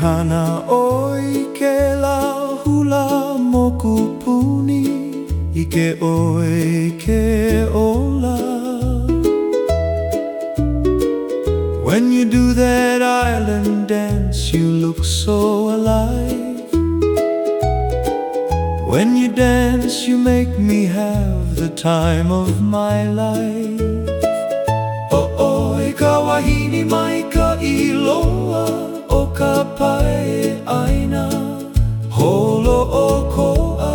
hana oi ke la hula moku puni I ke oi ke ola. When you do that island dance, you look so alive. When you dance, you make me have the time of my life. Oh, oi ka wahine mai ka iloa, o ka pae aina, holo o koa.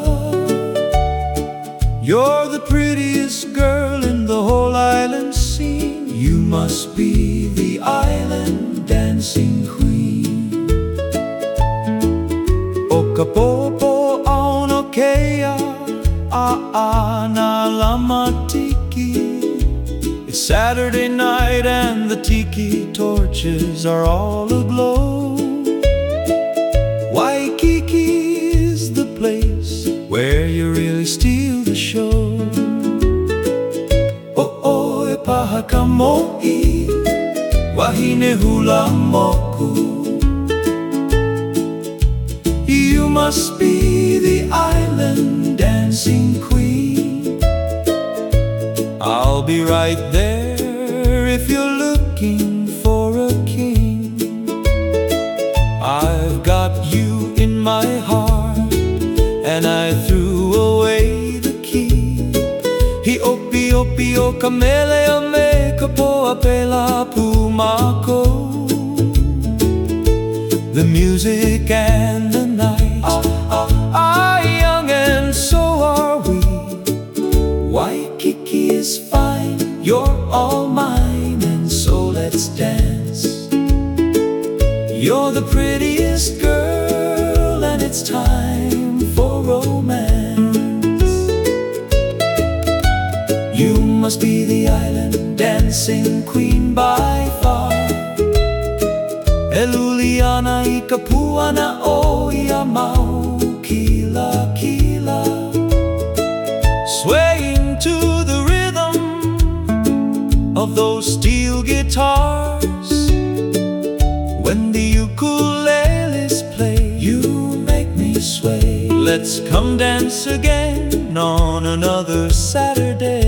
You're the prettiest girl in the whole island scene. You must be the island dancing queen. O ka popo auna kea, a na lama tiki. It's Saturday night and the tiki torches are all aglow. Waikiki is the place where you really steal the show. Oh, oi paha ka mo'i, wahine hula moku. You must be the island dancing queen. I'll be right there if you're looking for a king. I've got you in my heart, and I threw away the key. He opi opi o ka melea me ka poa pela pumako. The music and the night are young and so are we. Waikiki is fine, you're all mine, and so let's dance. You're the prettiest girl, and it's time for romance. You must be the island dancing queen by far. Eluliana I ka puana o ia mau kila kila, swaying to the rhythm of those steel guitars. When the ukuleles play, you make me sway. Let's come dance again on another Saturday.